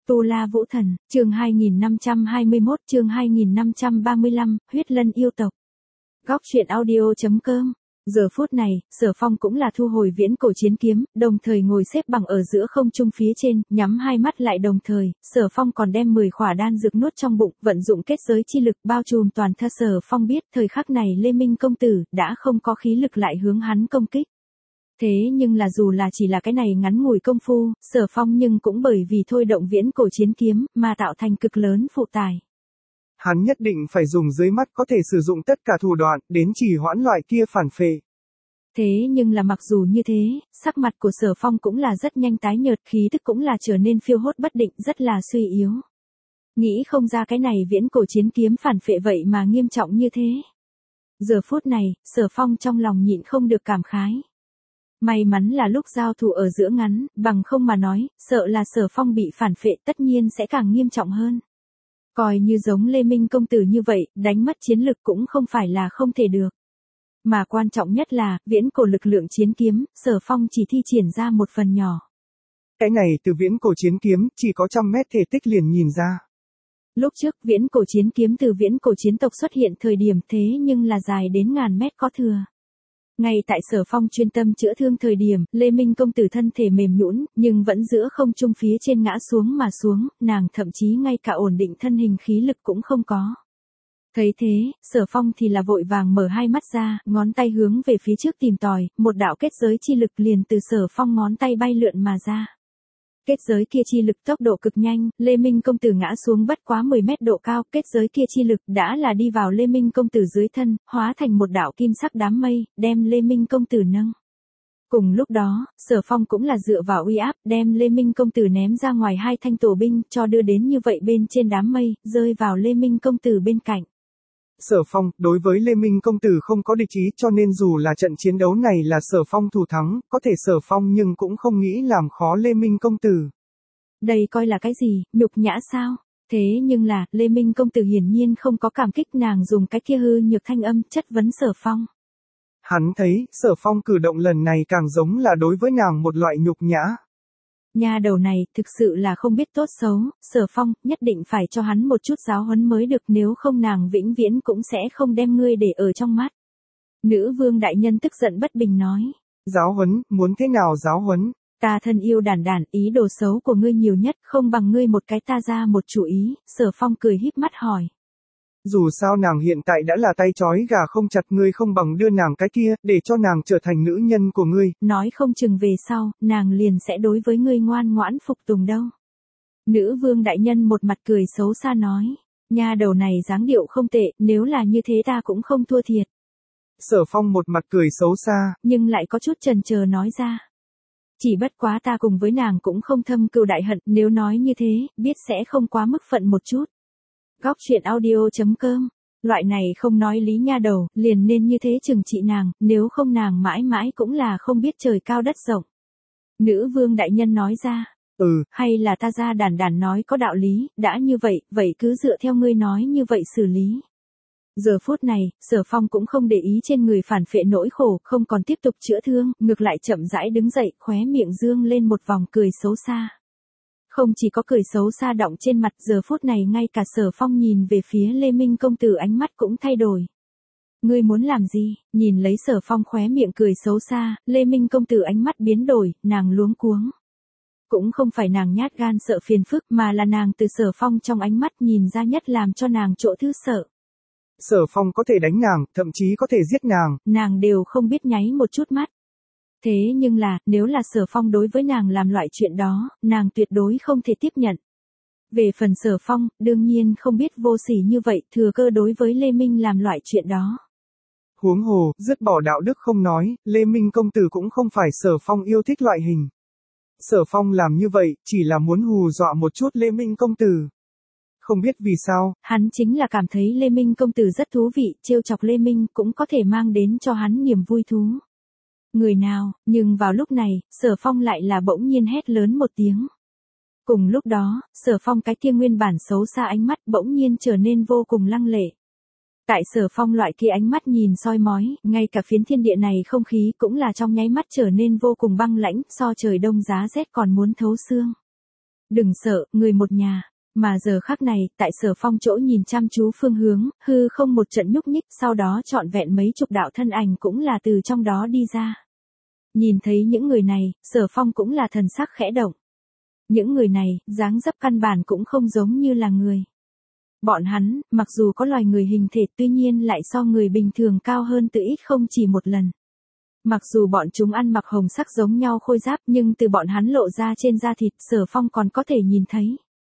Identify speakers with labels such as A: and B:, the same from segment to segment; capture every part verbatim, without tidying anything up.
A: Tu La Vũ Thần, chương hai nghìn năm trăm hai mươi mốt, chương hai nghìn năm trăm ba mươi lăm, Huyết Lân yêu tộc. Góc truyện audio chấm com. Giờ phút này, Sở Phong cũng là thu hồi viễn cổ chiến kiếm, đồng thời ngồi xếp bằng ở giữa không trung phía trên, nhắm hai mắt lại đồng thời, Sở Phong còn đem mười khỏa đan dược nuốt trong bụng, vận dụng kết giới chi lực bao trùm toàn thân. Sở Phong biết, thời khắc này Lê Minh công tử đã không có khí lực lại hướng hắn công kích. Thế nhưng là dù là chỉ là cái này ngắn ngủi công phu, Sở Phong nhưng cũng bởi vì thôi động viễn cổ chiến kiếm mà tạo thành cực lớn phụ tải.
B: Hắn nhất định phải dùng dưới mắt có thể sử dụng tất cả thủ đoạn đến trì hoãn loại kia phản phệ.
A: Thế nhưng là mặc dù như thế, sắc mặt của Sở Phong cũng là rất nhanh tái nhợt, khí tức cũng là trở nên phiêu hốt bất định, rất là suy yếu. Nghĩ không ra cái này viễn cổ chiến kiếm phản phệ vậy mà nghiêm trọng như thế. Giờ phút này, Sở Phong trong lòng nhịn không được cảm khái. May mắn là lúc giao thủ ở giữa ngắn, bằng không mà nói, sợ là Sở Phong bị phản phệ tất nhiên sẽ càng nghiêm trọng hơn. Coi như giống Lê Minh công tử như vậy, đánh mất chiến lực cũng không phải là không thể được. Mà quan trọng nhất là, viễn cổ lực lượng chiến kiếm, Sở Phong chỉ thi triển ra một phần nhỏ.
B: Cái này từ viễn cổ chiến kiếm chỉ có trăm mét thể tích liền nhìn ra.
A: Lúc trước viễn cổ chiến kiếm từ viễn cổ chiến tộc xuất hiện thời điểm thế nhưng là dài đến ngàn mét có thừa. Ngay tại Sở Phong chuyên tâm chữa thương thời điểm, Lê Minh công tử thân thể mềm nhũn, nhưng vẫn giữa không trung phía trên ngã xuống mà xuống, nàng thậm chí ngay cả ổn định thân hình khí lực cũng không có. Thấy thế, Sở Phong thì là vội vàng mở hai mắt ra, ngón tay hướng về phía trước tìm tòi, một đạo kết giới chi lực liền từ Sở Phong ngón tay bay lượn mà ra. Kết giới kia chi lực tốc độ cực nhanh, Lê Minh công tử ngã xuống bất quá mười mét độ cao, kết giới kia chi lực đã là đi vào Lê Minh công tử dưới thân, hóa thành một đạo kim sắc đám mây, đem Lê Minh công tử nâng. Cùng lúc đó, Sở Phong cũng là dựa vào uy áp, đem Lê Minh công tử ném ra ngoài hai thanh tổ binh, cho đưa đến như vậy bên trên đám mây, rơi vào Lê Minh công tử bên cạnh.
B: Sở Phong, đối với Lê Minh công tử không có địch ý, cho nên dù là trận chiến đấu này là Sở Phong thủ thắng, có thể Sở Phong nhưng cũng không nghĩ làm khó Lê Minh công tử.
A: Đây coi là cái gì, nhục nhã sao? Thế nhưng là, Lê Minh công tử hiển nhiên không có cảm kích, nàng dùng cái kia hư nhược thanh âm chất vấn Sở Phong.
B: Hắn thấy, Sở Phong cử động lần này càng giống là đối với nàng một loại nhục nhã.
A: Nhà đầu này, thực sự là không biết tốt xấu, Sở Phong, nhất định phải cho hắn một chút giáo huấn mới được, nếu không nàng vĩnh viễn cũng sẽ không đem ngươi để ở trong mắt. Nữ vương đại nhân tức giận bất bình nói.
B: Giáo huấn, muốn thế nào giáo huấn?
A: Ta thân yêu đản đản, ý đồ xấu của ngươi nhiều nhất, không bằng ngươi một cái ta ra một chủ ý, Sở Phong cười híp mắt hỏi.
B: Dù sao nàng hiện tại đã là tay trói gà không chặt, ngươi không bằng đưa nàng cái kia, để cho nàng trở thành nữ nhân của ngươi.
A: Nói không chừng về sau, nàng liền sẽ đối với ngươi ngoan ngoãn phục tùng đâu. Nữ vương đại nhân một mặt cười xấu xa nói. Nha đầu này dáng điệu không tệ, nếu là như thế ta cũng không thua thiệt.
B: Sở Phong một mặt cười xấu xa,
A: nhưng lại có chút chần chờ nói ra. Chỉ bất quá ta cùng với nàng cũng không thâm cừu đại hận, nếu nói như thế, biết sẽ không quá mức phận một chút. Góc truyện audio chấm com. Loại này không nói lý nha đầu, liền nên như thế trừng trị nàng, nếu không nàng mãi mãi cũng là không biết trời cao đất rộng. Nữ vương đại nhân nói ra.
B: Ừ,
A: hay là ta ra đản đản nói có đạo lý, đã như vậy, vậy cứ dựa theo ngươi nói như vậy xử lý. Giờ phút này, Sở Phong cũng không để ý trên người phản phệ nỗi khổ, không còn tiếp tục chữa thương, ngược lại chậm rãi đứng dậy, khóe miệng dương lên một vòng cười xấu xa. Không chỉ có cười xấu xa đọng trên mặt, giờ phút này ngay cả Sở Phong nhìn về phía Lê Minh công tử ánh mắt cũng thay đổi. Ngươi muốn làm gì? Nhìn lấy Sở Phong khóe miệng cười xấu xa, Lê Minh công tử ánh mắt biến đổi, nàng luống cuống. Cũng không phải nàng nhát gan sợ phiền phức, mà là nàng từ Sở Phong trong ánh mắt nhìn ra nhất làm cho nàng chỗ thứ sợ.
B: Sở Phong có thể đánh nàng, thậm chí có thể giết nàng.
A: Nàng đều không biết nháy một chút mắt. Thế nhưng là, nếu là Sở Phong đối với nàng làm loại chuyện đó, nàng tuyệt đối không thể tiếp nhận. Về phần Sở Phong, đương nhiên không biết vô sỉ như vậy, thừa cơ đối với Lê Minh làm loại chuyện đó.
B: Huống hồ, dứt bỏ đạo đức không nói, Lê Minh công tử cũng không phải Sở Phong yêu thích loại hình. Sở Phong làm như vậy, chỉ là muốn hù dọa một chút Lê Minh công tử. Không biết vì sao,
A: hắn chính là cảm thấy Lê Minh công tử rất thú vị, trêu chọc Lê Minh cũng có thể mang đến cho hắn niềm vui thú. Người nào, nhưng vào lúc này, Sở Phong lại là bỗng nhiên hét lớn một tiếng. Cùng lúc đó, Sở Phong cái kia nguyên bản xấu xa ánh mắt bỗng nhiên trở nên vô cùng lăng lệ. Tại Sở Phong loại kia ánh mắt nhìn soi mói, ngay cả phiến thiên địa này không khí cũng là trong nháy mắt trở nên vô cùng băng lãnh, so trời đông giá rét còn muốn thấu xương. Đừng sợ, người một nhà. Mà giờ khắc này, tại Sở Phong chỗ nhìn chăm chú phương hướng, hư không một trận nhúc nhích, sau đó trọn vẹn mấy chục đạo thân ảnh cũng là từ trong đó đi ra. Nhìn thấy những người này, Sở Phong cũng là thần sắc khẽ động. Những người này, dáng dấp căn bản cũng không giống như là người. Bọn hắn, mặc dù có loài người hình thể tuy nhiên lại so người bình thường cao hơn từ ít không chỉ một lần. Mặc dù bọn chúng ăn mặc hồng sắc giống nhau khôi giáp nhưng từ bọn hắn lộ ra trên da thịt Sở Phong còn có thể nhìn thấy.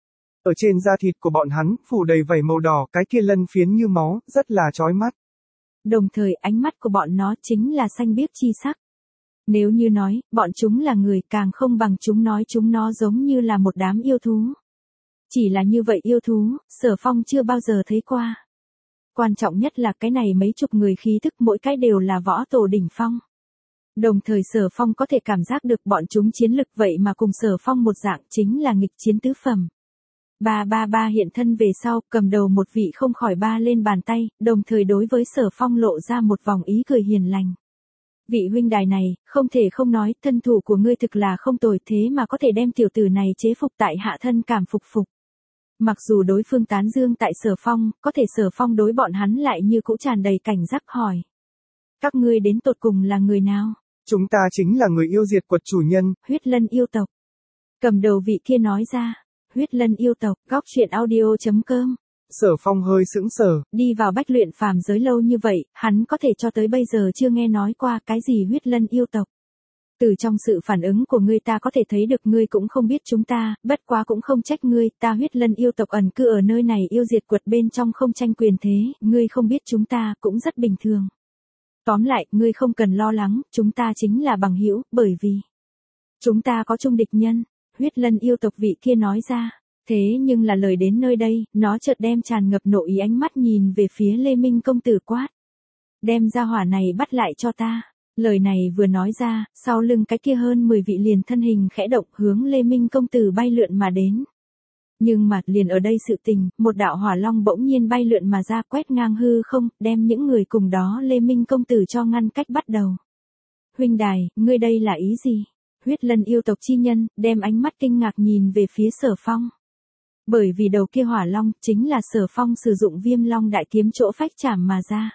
B: Ở trên da thịt của bọn hắn, phủ đầy vảy màu đỏ, cái kia lân phiến như máu, rất là chói mắt.
A: Đồng thời ánh mắt của bọn nó chính là xanh biếc chi sắc. Nếu như nói, bọn chúng là người càng không bằng chúng nói chúng nó giống như là một đám yêu thú. Chỉ là như vậy yêu thú, Sở Phong chưa bao giờ thấy qua. Quan trọng nhất là cái này mấy chục người khí thức mỗi cái đều là võ tổ đỉnh phong. Đồng thời Sở Phong có thể cảm giác được bọn chúng chiến lực vậy mà cùng Sở Phong một dạng chính là nghịch chiến tứ phẩm. Ba ba ba hiện thân về sau, cầm đầu một vị không khỏi ba lên bàn tay, đồng thời đối với Sở Phong lộ ra một vòng ý cười hiền lành. Vị huynh đài này, không thể không nói, thân thủ của ngươi thực là không tồi thế mà có thể đem tiểu tử này chế phục tại hạ thân cảm phục phục. Mặc dù đối phương tán dương tại Sở Phong, có thể Sở Phong đối bọn hắn lại như cũ tràn đầy cảnh giác hỏi. Các ngươi đến tột cùng là người nào?
B: Chúng ta chính là người yêu diệt quật chủ nhân.
A: Huyết Lân yêu tộc. Cầm đầu vị kia nói ra. Huyết Lân yêu tộc, góc truyện audio chấm com.
B: Sở Phong hơi sững sờ.
A: Đi vào bách luyện phàm giới lâu như vậy, hắn có thể cho tới bây giờ chưa nghe nói qua cái gì Huyết Lân yêu tộc. Từ trong sự phản ứng của ngươi ta có thể thấy được ngươi cũng không biết chúng ta, bất quá cũng không trách ngươi, ta Huyết Lân yêu tộc ẩn cư ở nơi này yêu diệt quật bên trong không tranh quyền thế, ngươi không biết chúng ta cũng rất bình thường. Tóm lại, ngươi không cần lo lắng, chúng ta chính là bằng hữu, bởi vì chúng ta có chung địch nhân, Huyết Lân yêu tộc vị kia nói ra. Thế nhưng là lời đến nơi đây, nó chợt đem tràn ngập nội ý ánh mắt nhìn về phía Lê Minh công tử quát. Đem ra hỏa này bắt lại cho ta. Lời này vừa nói ra, sau lưng cái kia hơn mười vị liền thân hình khẽ động hướng Lê Minh công tử bay lượn mà đến. Nhưng mà liền ở đây sự tình, một đạo hỏa long bỗng nhiên bay lượn mà ra quét ngang hư không, đem những người cùng đó Lê Minh công tử cho ngăn cách bắt đầu. Huynh đài, ngươi đây là ý gì? Huyết Lân yêu tộc chi nhân, đem ánh mắt kinh ngạc nhìn về phía Sở Phong. Bởi vì đầu kia hỏa long, chính là Sở Phong sử dụng viêm long đại kiếm chỗ phách chảm mà ra.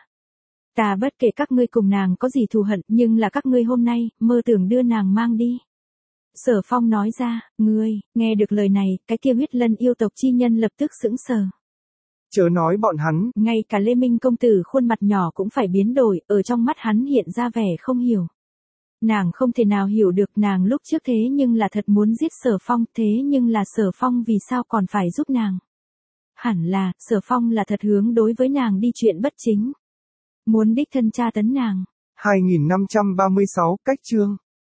A: Ta bất kể các ngươi cùng nàng có gì thù hận, nhưng là các ngươi hôm nay, mơ tưởng đưa nàng mang đi. Sở Phong nói ra, ngươi, nghe được lời này, cái kia Huyết Lân yêu tộc chi nhân lập tức sững sờ.
B: Chớ nói bọn hắn.
A: Ngay cả Lê Minh công tử khuôn mặt nhỏ cũng phải biến đổi, ở trong mắt hắn hiện ra vẻ không hiểu. Nàng không thể nào hiểu được nàng lúc trước thế nhưng là thật muốn giết Sở Phong, thế nhưng là Sở Phong vì sao còn phải giúp nàng. Hẳn là, Sở Phong là thật hướng đối với nàng đi chuyện bất chính. Muốn đích thân tra tấn nàng.
B: hai nghìn năm trăm ba mươi sáu, cách chương.